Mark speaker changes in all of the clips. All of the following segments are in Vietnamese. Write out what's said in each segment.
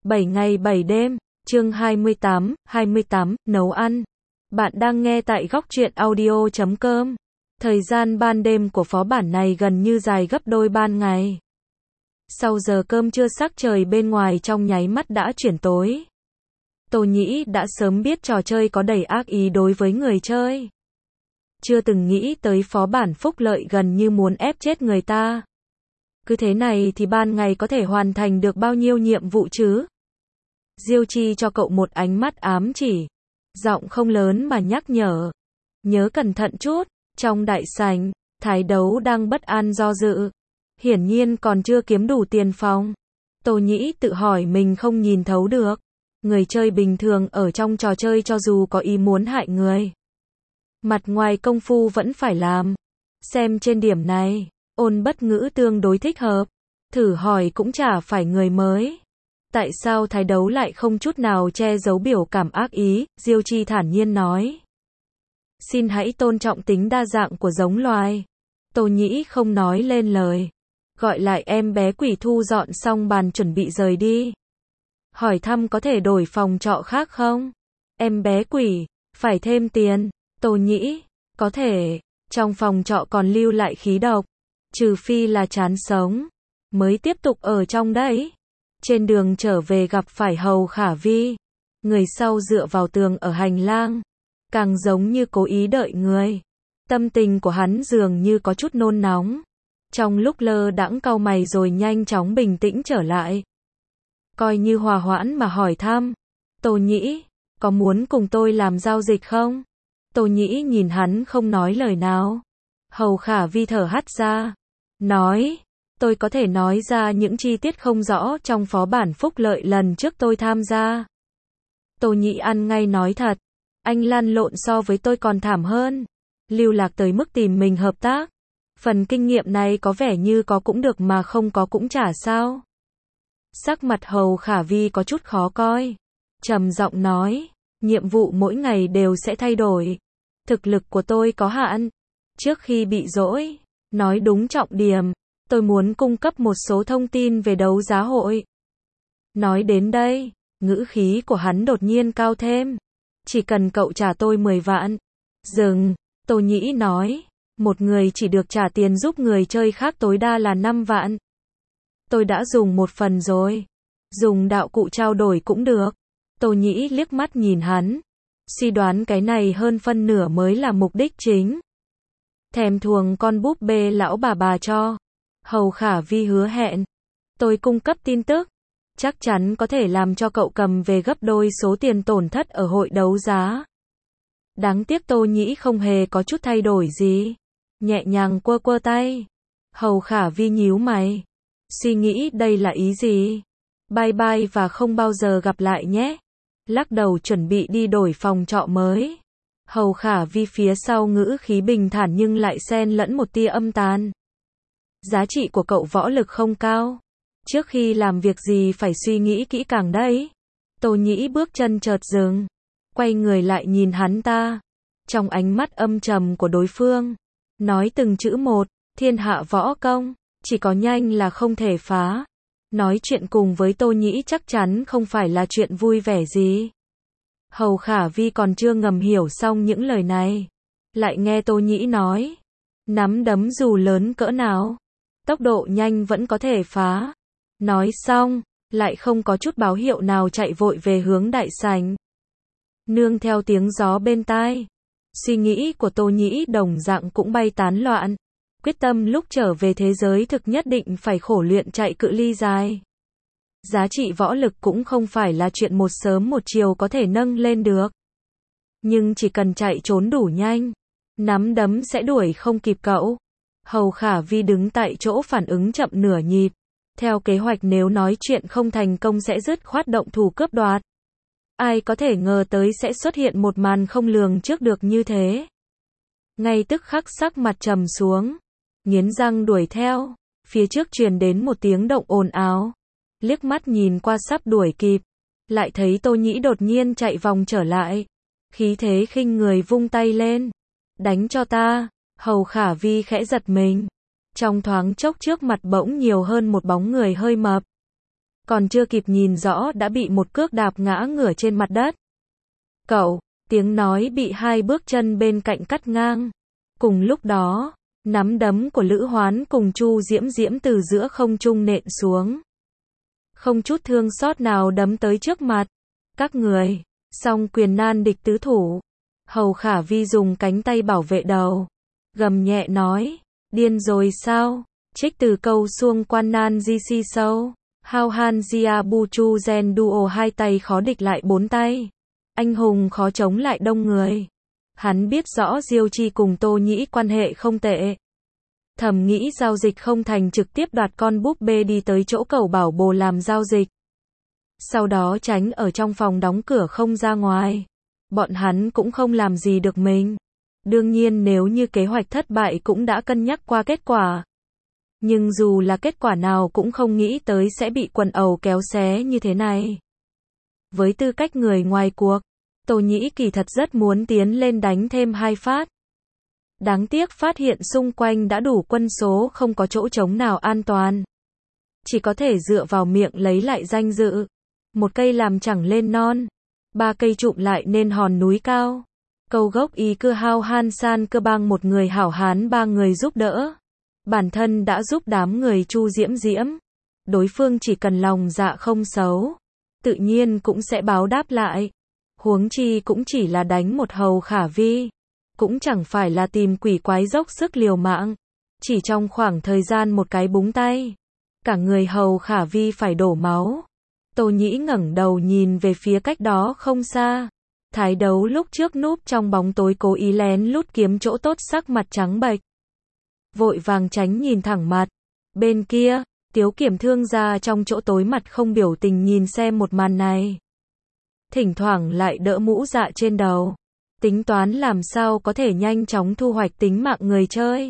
Speaker 1: 7 ngày 7 đêm, chương 28, nấu ăn. Bạn đang nghe tại góc truyện audio.com. Thời gian ban đêm của phó bản này gần như dài gấp đôi ban ngày. Sau giờ cơm trưa sắc trời bên ngoài trong nháy mắt đã chuyển tối. Tô Nhĩ đã sớm biết trò chơi có đầy ác ý đối với người chơi. Chưa từng nghĩ tới phó bản phúc lợi gần như muốn ép chết người ta. Cứ thế này thì ban ngày có thể hoàn thành được bao nhiêu nhiệm vụ chứ? Diêu Chi cho cậu một ánh mắt ám chỉ. Giọng không lớn mà nhắc nhở. Nhớ cẩn thận chút. Trong đại sảnh, Thái Đấu đang bất an do dự. Hiển nhiên còn chưa kiếm đủ tiền phòng. Tô Nhĩ tự hỏi mình không nhìn thấu được. Người chơi bình thường ở trong trò chơi cho dù có ý muốn hại người, mặt ngoài công phu vẫn phải làm. Xem trên điểm này, Ôn Bất Ngữ tương đối thích hợp. Thử hỏi cũng chả phải người mới. Tại sao Thái Đấu lại không chút nào che giấu biểu cảm ác ý? Diêu Chi thản nhiên nói. Xin hãy tôn trọng tính đa dạng của giống loài. Tô Nhĩ không nói lên lời. Gọi lại em bé quỷ thu dọn xong bàn chuẩn bị rời đi. Hỏi thăm có thể đổi phòng trọ khác không? Em bé quỷ, phải thêm tiền. Tô Nhĩ, có thể, trong phòng trọ còn lưu lại khí độc. Trừ phi là chán sống, mới tiếp tục ở trong đấy. Trên đường trở về gặp phải Hầu Khả Vi. Người sau dựa vào tường ở hành lang. Càng giống như cố ý đợi người. Tâm tình của hắn dường như có chút nôn nóng. Trong lúc lơ đãng cau mày rồi nhanh chóng bình tĩnh trở lại. Coi như hòa hoãn mà hỏi thăm. Tô Nhĩ, có muốn cùng tôi làm giao dịch không? Tô Nhĩ nhìn hắn không nói lời nào. Hầu Khả Vi thở hắt ra. Nói, tôi có thể nói ra những chi tiết không rõ trong phó bản phúc lợi lần trước tôi tham gia. Tô Nhĩ ăn ngay nói thật. Anh lăn lộn so với tôi còn thảm hơn. Lưu lạc tới mức tìm mình hợp tác. Phần kinh nghiệm này có vẻ như có cũng được mà không có cũng chả sao. Sắc mặt Hầu Khả Vi có chút khó coi. Trầm giọng nói, nhiệm vụ mỗi ngày đều sẽ thay đổi. Thực lực của tôi có hạn. Trước khi bị dỗi, nói đúng trọng điểm, tôi muốn cung cấp một số thông tin về đấu giá hội. Nói đến đây, ngữ khí của hắn đột nhiên cao thêm. Chỉ cần cậu trả tôi 10 vạn. Dừng, Tô Nhĩ nói, một người chỉ được trả tiền giúp người chơi khác tối đa là 5 vạn. Tôi đã dùng một phần rồi. Dùng đạo cụ trao đổi cũng được. Tô Nhĩ liếc mắt nhìn hắn. Suy đoán cái này hơn phân nửa mới là mục đích chính. Thèm thuồng con búp bê lão bà cho. Hầu Khả Vi hứa hẹn. Tôi cung cấp tin tức. Chắc chắn có thể làm cho cậu cầm về gấp đôi số tiền tổn thất ở hội đấu giá. Đáng tiếc Tô Nhĩ không hề có chút thay đổi gì. Nhẹ nhàng quơ quơ tay. Hầu Khả Vi nhíu mày. Suy nghĩ đây là ý gì? Bye bye và không bao giờ gặp lại nhé. Lắc đầu chuẩn bị đi đổi phòng trọ mới. Hầu Khả Vi phía sau ngữ khí bình thản nhưng lại xen lẫn một tia âm tàn. Giá trị của cậu võ lực không cao. Trước khi làm việc gì phải suy nghĩ kỹ càng đấy. Tô Nhĩ bước chân chợt dừng. Quay người lại nhìn hắn ta. Trong ánh mắt âm trầm của đối phương. Nói từng chữ một. Thiên hạ võ công. Chỉ có nhanh là không thể phá. Nói chuyện cùng với Tô Nhĩ chắc chắn không phải là chuyện vui vẻ gì. Hầu Khả Vi còn chưa ngầm hiểu xong những lời này. Lại nghe Tô Nhĩ nói. Nắm đấm dù lớn cỡ nào. Tốc độ nhanh vẫn có thể phá. Nói xong, lại không có chút báo hiệu nào chạy vội về hướng đại sảnh. Nương theo tiếng gió bên tai. Suy nghĩ của Tô Nhĩ đồng dạng cũng bay tán loạn. Quyết tâm lúc trở về thế giới thực nhất định phải khổ luyện chạy cự ly dài. Giá trị võ lực cũng không phải là chuyện một sớm một chiều có thể nâng lên được. Nhưng chỉ cần chạy trốn đủ nhanh, nắm đấm sẽ đuổi không kịp cậu. Hầu Khả Vi đứng tại chỗ phản ứng chậm nửa nhịp. Theo kế hoạch nếu nói chuyện không thành công sẽ dứt khoát động thủ cướp đoạt. Ai có thể ngờ tới sẽ xuất hiện một màn không lường trước được như thế. Ngay tức khắc sắc mặt trầm xuống. Nghiến răng đuổi theo. Phía trước truyền đến một tiếng động ồn ào. Liếc mắt nhìn qua sắp đuổi kịp. Lại thấy Tô Nhĩ đột nhiên chạy vòng trở lại. Khí thế khinh người vung tay lên. Đánh cho ta. Hầu Khả Vi khẽ giật mình. Trong thoáng chốc trước mặt bỗng nhiều hơn một bóng người hơi mập. còn chưa kịp nhìn rõ đã bị một cước đạp ngã ngửa trên mặt đất. Cậu, tiếng nói bị hai bước chân bên cạnh cắt ngang. Cùng lúc đó, nắm đấm của Lữ Hoán cùng Chu Diễm Diễm từ giữa không trung nện xuống. Không chút thương xót nào đấm tới trước mặt. Các người, song quyền nan địch tứ thủ. Hầu Khả Vi dùng cánh tay bảo vệ đầu. Gầm nhẹ nói, điên rồi sao? Trích từ câu xuông quan nan di si sâu. Hao han gia bu chu gen duo, hai tay khó địch lại bốn tay. Anh hùng khó chống lại đông người. Hắn biết rõ Diêu Chi cùng Tô Nhĩ quan hệ không tệ. Thầm nghĩ giao dịch không thành trực tiếp đoạt con búp bê đi tới chỗ Cẩu Bảo Bồ làm giao dịch. Sau đó tránh ở trong phòng đóng cửa không ra ngoài. Bọn hắn cũng không làm gì được mình. Đương nhiên nếu như kế hoạch thất bại cũng đã cân nhắc qua kết quả. Nhưng dù là kết quả nào cũng không nghĩ tới sẽ bị quần ẩu kéo xé như thế này. Với tư cách người ngoài cuộc, Tô Nhĩ kỳ thật rất muốn tiến lên đánh thêm hai phát. Đáng tiếc phát hiện xung quanh đã đủ quân số, không có chỗ trống nào an toàn. Chỉ có thể dựa vào miệng lấy lại danh dự. Một cây làm chẳng lên non, ba cây trụm lại nên hòn núi cao. Câu gốc ý cưa hao han san cơ bang, một người hảo hán ba người giúp đỡ. Bản thân đã giúp đám người Chu Diễm Diễm. Đối phương chỉ cần lòng dạ không xấu, tự nhiên cũng sẽ báo đáp lại. Huống chi cũng chỉ là đánh một Hầu Khả Vi. Cũng chẳng phải là tìm quỷ quái dốc sức liều mạng. Chỉ trong khoảng thời gian một cái búng tay, cả người Hầu Khả Vi phải đổ máu. Tô Nhĩ ngẩng đầu nhìn về phía cách đó không xa. Thái Đấu lúc trước núp trong bóng tối cố ý lén lút kiếm chỗ tốt, sắc mặt trắng bệch. Vội vàng tránh nhìn thẳng mặt. Bên kia, Tiếu Kiểm Thương gia trong chỗ tối mặt không biểu tình nhìn xem một màn này. Thỉnh thoảng lại đỡ mũ dạ trên đầu. Tính toán làm sao có thể nhanh chóng thu hoạch tính mạng người chơi.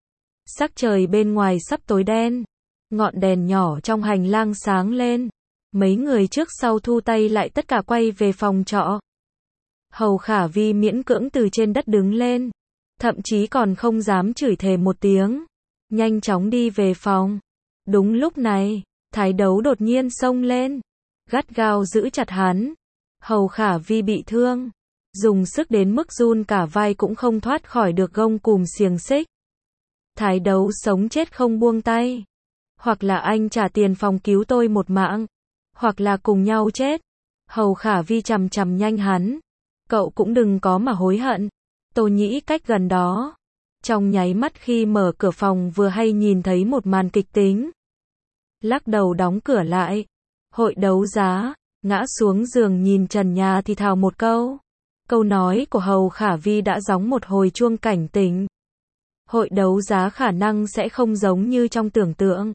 Speaker 1: Sắc trời bên ngoài sắp tối đen. Ngọn đèn nhỏ trong hành lang sáng lên. Mấy người trước sau thu tay lại tất cả quay về phòng trọ. Hầu Khả Vi miễn cưỡng từ trên đất đứng lên. Thậm chí còn không dám chửi thề một tiếng. Nhanh chóng đi về phòng. Đúng lúc này, Thái Đấu đột nhiên xông lên. Gắt gao giữ chặt hắn. Hầu Khả Vi bị thương. Dùng sức đến mức run cả vai cũng không thoát khỏi được gông cùm xiềng xích. Thái Đấu sống chết không buông tay. Hoặc là anh trả tiền phòng cứu tôi một mạng. Hoặc là cùng nhau chết. Hầu Khả Vi chằm chằm nhanh hắn. Cậu cũng đừng có mà hối hận. Tô Nhĩ cách gần đó. Trong nháy mắt khi mở cửa phòng vừa hay nhìn thấy một màn kịch tính. Lắc đầu đóng cửa lại. Hội đấu giá. Ngã xuống giường nhìn trần nhà thì thào một câu. Câu nói của Hầu Khả Vi đã gióng một hồi chuông cảnh tỉnh. Hội đấu giá khả năng sẽ không giống như trong tưởng tượng.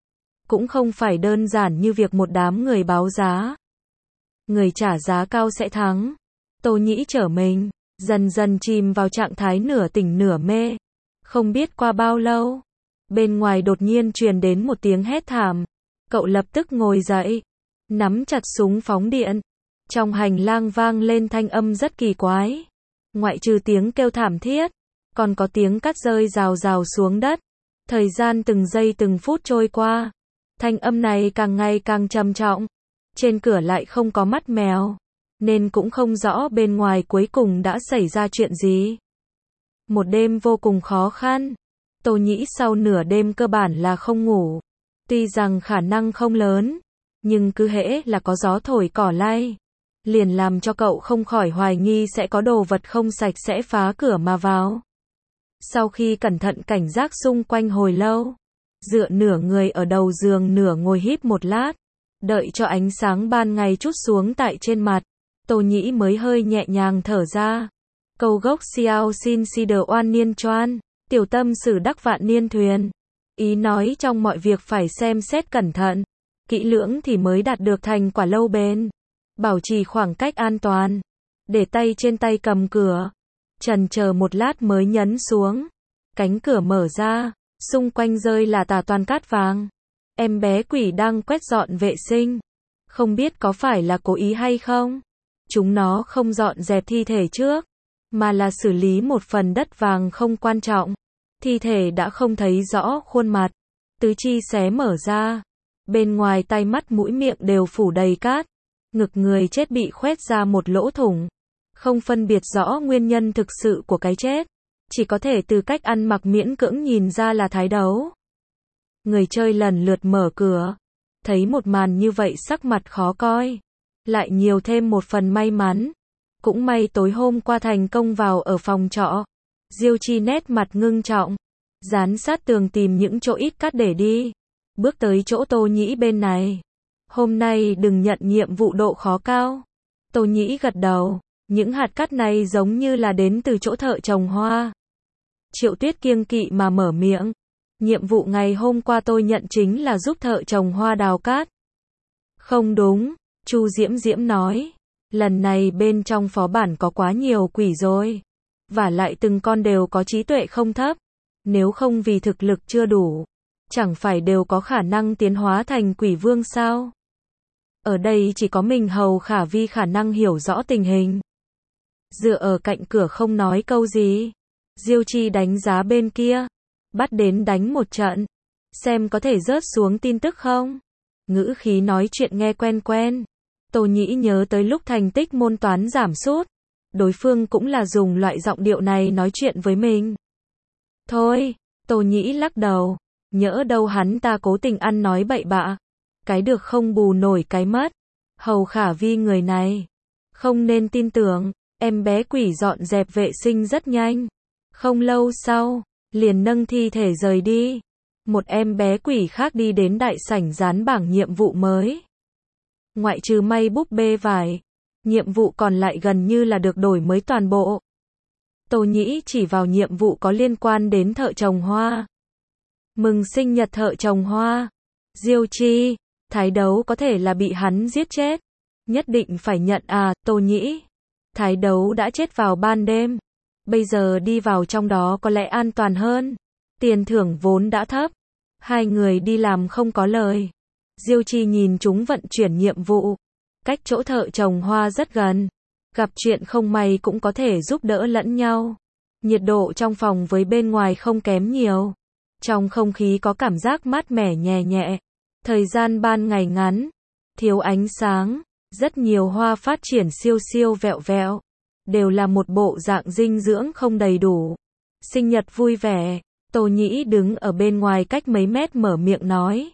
Speaker 1: Cũng không phải đơn giản như việc một đám người báo giá. Người trả giá cao sẽ thắng. Tô Nhĩ trở mình, dần dần chìm vào trạng thái nửa tỉnh nửa mê. Không biết qua bao lâu, bên ngoài đột nhiên truyền đến một tiếng hét thảm. Cậu lập tức ngồi dậy, nắm chặt súng phóng điện. Trong hành lang vang lên thanh âm rất kỳ quái. Ngoại trừ tiếng kêu thảm thiết, còn có tiếng cát rơi rào rào xuống đất. Thời gian từng giây từng phút trôi qua. Thanh âm này càng ngày càng trầm trọng. Trên cửa lại không có mắt mèo, nên cũng không rõ bên ngoài cuối cùng đã xảy ra chuyện gì. Một đêm vô cùng khó khăn. Tô Nhĩ sau nửa đêm cơ bản là không ngủ. Tuy rằng khả năng không lớn, nhưng cứ hễ là có gió thổi cỏ lay, liền làm cho cậu không khỏi hoài nghi sẽ có đồ vật không sạch sẽ phá cửa mà vào. Sau khi cẩn thận cảnh giác xung quanh hồi lâu, dựa nửa người ở đầu giường nửa ngồi híp một lát, đợi cho ánh sáng ban ngày trút xuống tại trên mặt, Tô Nhĩ mới hơi nhẹ nhàng thở ra. Câu gốc xiao xin si đờ oan niên choan, tiểu tâm sử đắc vạn niên thuyền. Ý nói trong mọi việc phải xem xét cẩn thận, kỹ lưỡng thì mới đạt được thành quả lâu bền. Bảo trì khoảng cách an toàn. Để tay trên tay cầm cửa. Chần chờ một lát mới nhấn xuống. Cánh cửa mở ra. Xung quanh rơi là tả toàn cát vàng. Em bé quỷ đang quét dọn vệ sinh. Không biết có phải là cố ý hay không. Chúng nó không dọn dẹp thi thể trước, mà là xử lý một phần đất vàng không quan trọng. Thi thể đã không thấy rõ khuôn mặt. Tứ chi xé mở ra. Bên ngoài tai mắt mũi miệng đều phủ đầy cát. Ngực người chết bị khoét ra một lỗ thủng. Không phân biệt rõ nguyên nhân thực sự của cái chết. Chỉ có thể từ cách ăn mặc miễn cưỡng nhìn ra là thái đấu. Người chơi lần lượt mở cửa. Thấy một màn như vậy sắc mặt khó coi. Lại nhiều thêm một phần may mắn. Cũng may tối hôm qua thành công vào ở phòng trọ. Diêu Chi nét mặt ngưng trọng. Dán sát tường tìm những chỗ ít cát để đi. Bước tới chỗ Tô Nhĩ bên này. Hôm nay đừng nhận nhiệm vụ độ khó cao. Tô Nhĩ gật đầu. Những hạt cát này giống như là đến từ chỗ thợ trồng hoa. Triệu Tuyết kiêng kỵ mà mở miệng. Nhiệm vụ ngày hôm qua tôi nhận chính là giúp thợ trồng hoa đào cát. Không đúng, Chu Diễm Diễm nói. Lần này bên trong phó bản có quá nhiều quỷ rồi. Và lại từng con đều có trí tuệ không thấp. Nếu không vì thực lực chưa đủ, chẳng phải đều có khả năng tiến hóa thành quỷ vương sao? Ở đây chỉ có mình Hầu Khả Vi khả năng hiểu rõ tình hình. Dựa ở cạnh cửa không nói câu gì. Diêu Chi đánh giá bên kia. Bắt đến đánh một trận. Xem có thể rớt xuống tin tức không? Ngữ khí nói chuyện nghe quen quen. Tô Nhĩ nhớ tới lúc thành tích môn toán giảm sút. Đối phương cũng là dùng loại giọng điệu này nói chuyện với mình. Thôi, Tô Nhĩ lắc đầu. Nhỡ đâu hắn ta cố tình ăn nói bậy bạ. Cái được không bù nổi cái mất. Hầu Khả Vi người này. Không nên tin tưởng. Em bé quỷ dọn dẹp vệ sinh rất nhanh. Không lâu sau, liền nâng thi thể rời đi. Một em bé quỷ khác đi đến đại sảnh dán bảng nhiệm vụ mới. Ngoại trừ may búp bê vải, nhiệm vụ còn lại gần như là được đổi mới toàn bộ. Tô Nhĩ chỉ vào nhiệm vụ có liên quan đến thợ trồng hoa. Mừng sinh nhật thợ trồng hoa. Diêu Chi, thái đấu có thể là bị hắn giết chết. Nhất định phải nhận à, Tô Nhĩ. Thái đấu đã chết vào ban đêm. Bây giờ đi vào trong đó có lẽ an toàn hơn. Tiền thưởng vốn đã thấp. Hai người đi làm không có lời. Diêu Chi nhìn chúng vận chuyển nhiệm vụ. Cách chỗ thợ trồng hoa rất gần. Gặp chuyện không may cũng có thể giúp đỡ lẫn nhau. Nhiệt độ trong phòng với bên ngoài không kém nhiều. Trong không khí có cảm giác mát mẻ nhẹ nhẹ. Thời gian ban ngày ngắn. Thiếu ánh sáng. Rất nhiều hoa phát triển siêu siêu vẹo vẹo. Đều là một bộ dạng dinh dưỡng không đầy đủ. Sinh nhật vui vẻ. Tô Nhĩ đứng ở bên ngoài cách mấy mét mở miệng nói.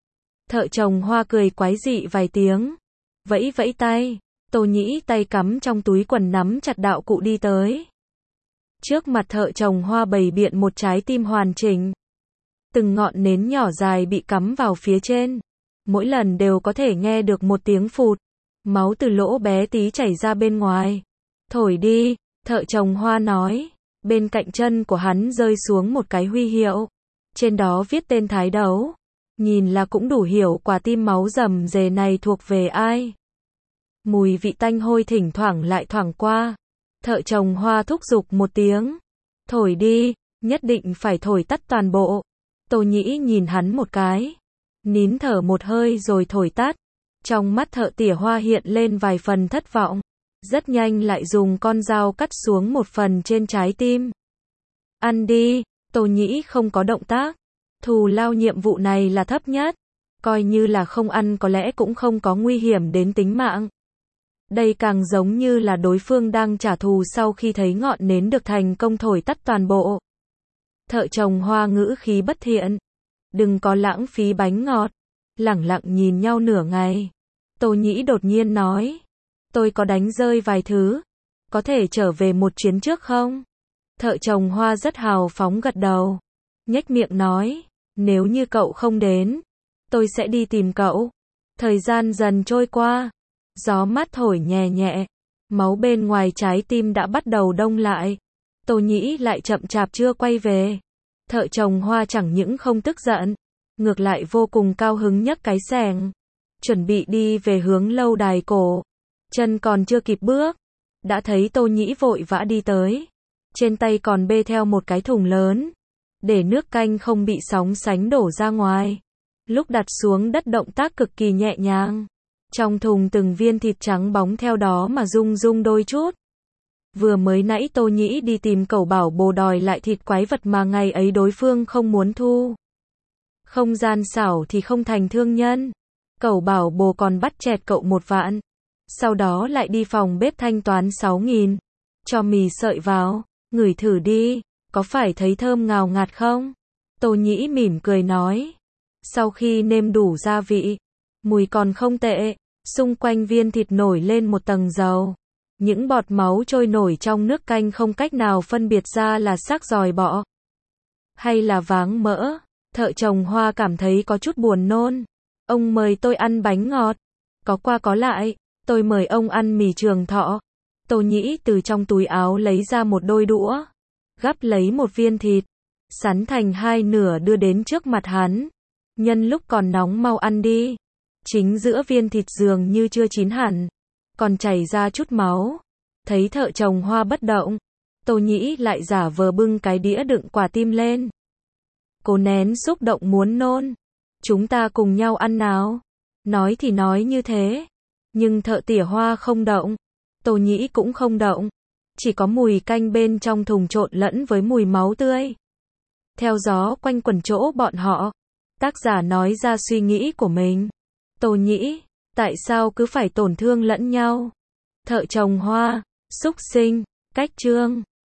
Speaker 1: Thợ trồng hoa cười quái dị vài tiếng. Vẫy vẫy tay. Tô Nhĩ tay cắm trong túi quần nắm chặt đạo cụ đi tới. Trước mặt thợ trồng hoa bày biện một trái tim hoàn chỉnh. Từng ngọn nến nhỏ dài bị cắm vào phía trên. Mỗi lần đều có thể nghe được một tiếng phụt. Máu từ lỗ bé tí chảy ra bên ngoài. Thổi đi, thợ trồng hoa nói. Bên cạnh chân của hắn rơi xuống một cái huy hiệu. Trên đó viết tên thái đấu. Nhìn là cũng đủ hiểu quả tim máu rầm rề này thuộc về ai. Mùi vị tanh hôi thỉnh thoảng lại thoảng qua. Thợ trồng hoa thúc giục một tiếng. Thổi đi, nhất định phải thổi tắt toàn bộ. Tô Nhĩ nhìn hắn một cái. Nín thở một hơi rồi thổi tắt. Trong mắt thợ tỉa hoa hiện lên vài phần thất vọng. Rất nhanh lại dùng con dao cắt xuống một phần trên trái tim. Ăn đi, Tô Nhĩ không có động tác. Thù lao nhiệm vụ này là thấp nhất. Coi như là không ăn có lẽ cũng không có nguy hiểm đến tính mạng. Đây càng giống như là đối phương đang trả thù sau khi thấy ngọn nến được thành công thổi tắt toàn bộ. Thợ trồng hoa ngữ khí bất thiện. Đừng có lãng phí bánh ngọt. Lẳng lặng nhìn nhau nửa ngày. Tô Nhĩ đột nhiên nói. Tôi có đánh rơi vài thứ. Có thể trở về một chuyến trước không? Thợ trồng hoa rất hào phóng gật đầu. Nhếch miệng nói. Nếu như cậu không đến, tôi sẽ đi tìm cậu. Thời gian dần trôi qua. Gió mát thổi nhẹ nhẹ. Máu bên ngoài trái tim đã bắt đầu đông lại. Tô Nhĩ lại chậm chạp chưa quay về. Thợ trồng hoa chẳng những không tức giận. Ngược lại vô cùng cao hứng nhấc cái xẻng. Chuẩn bị đi về hướng lâu đài cổ. Chân còn chưa kịp bước. Đã thấy Tô Nhĩ vội vã đi tới. Trên tay còn bê theo một cái thùng lớn. Để nước canh không bị sóng sánh đổ ra ngoài. Lúc đặt xuống đất động tác cực kỳ nhẹ nhàng. Trong thùng từng viên thịt trắng bóng theo đó mà rung rung đôi chút. Vừa mới nãy Tô Nhĩ đi tìm cẩu bảo bồ đòi lại thịt quái vật mà ngày ấy đối phương không muốn thu. Không gian xảo thì không thành thương nhân. Cậu bảo bồ còn bắt chẹt cậu 1 vạn. Sau đó lại đi phòng bếp thanh toán 6.000. Cho mì sợi vào. Ngửi thử đi. Có phải thấy thơm ngào ngạt không? Tô Nhĩ mỉm cười nói. Sau khi nêm đủ gia vị, mùi còn không tệ. Xung quanh viên thịt nổi lên một tầng dầu. Những bọt máu trôi nổi trong nước canh không cách nào phân biệt ra là xác giòi bọ hay là váng mỡ. Thợ trồng hoa cảm thấy có chút buồn nôn. Ông mời tôi ăn bánh ngọt. Có qua có lại, tôi mời ông ăn mì Trường Thọ. Tô Nhĩ từ trong túi áo lấy ra một đôi đũa, gắp lấy một viên thịt, sắn thành 2 nửa đưa đến trước mặt hắn. Nhân lúc còn nóng mau ăn đi. Chính giữa viên thịt dường như chưa chín hẳn, còn chảy ra chút máu. Thấy thợ trồng hoa bất động, Tô Nhĩ lại giả vờ bưng cái đĩa đựng quả tim lên. Cố nén xúc động muốn nôn. Chúng ta cùng nhau ăn nào. Nói thì nói như thế, nhưng thợ tỉa hoa không động. Tô Nhĩ cũng không động. Chỉ có mùi canh bên trong thùng trộn lẫn với mùi máu tươi. Theo gió quanh quẩn chỗ bọn họ. Tác giả nói ra suy nghĩ của mình. Tô Nhĩ, tại sao cứ phải tổn thương lẫn nhau? Thợ trồng hoa, xúc sinh, cách chương.